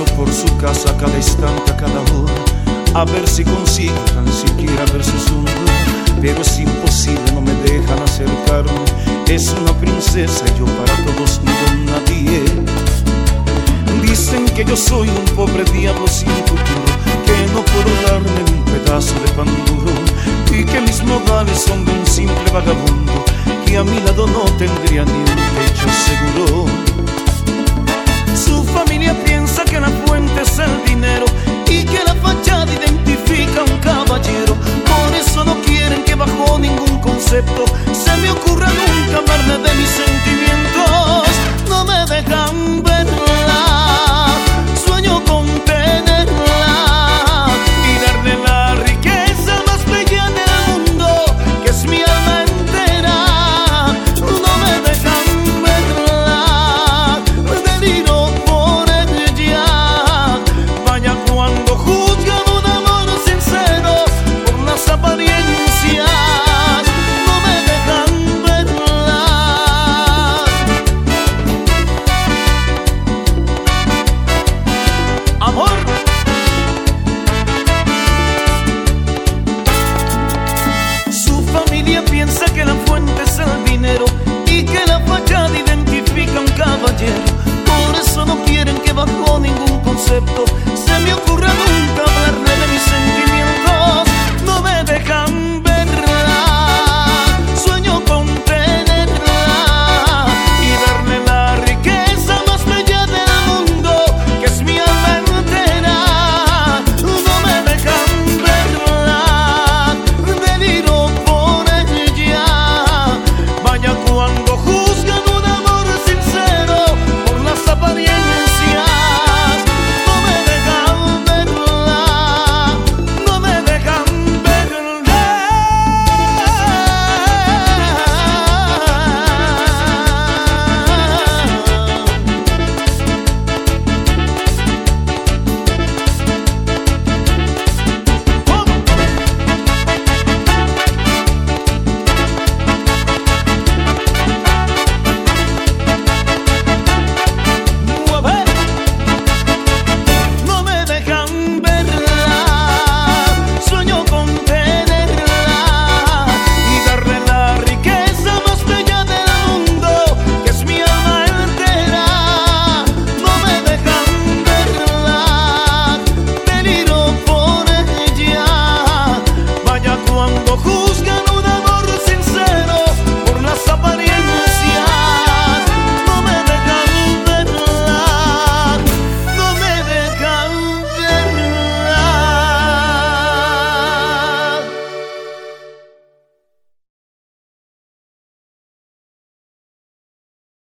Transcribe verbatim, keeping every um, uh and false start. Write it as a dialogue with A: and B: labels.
A: Paso por su casa a cada instante, a cada hora, a ver si consigo tan siquiera ver su sombra. Pero es imposible, no me dejan acercarme. Es una princesa y yo para todos no don nadie. Dicen que yo soy un pobre diablo sin futuro, que no puedo darme ni un pedazo de pan duro, y que mis modales son de un simple vagabundo, que a mi lado no tendría ni un techo seguro. Su familia piensa que la fuente es el dinero y que la fachada identifica a un caballero. Por eso no quieren que bajo ningún concepto se me ocurra nunca hablarme de mis sentimientos. No me dejan verla, sueño con tenerla y darle la riqueza más bella del mundo, que es mi alma entera. No me dejan verla, deliro por ella. Vaya cuando juzgan un amor sincero por las apariencias. No me dejan verla. Amor, su familia piensa que la fuente es el dinero y que la fachada identifica a un caballero. Por eso no quieren que bajo ningún concepto se me ocurra nunca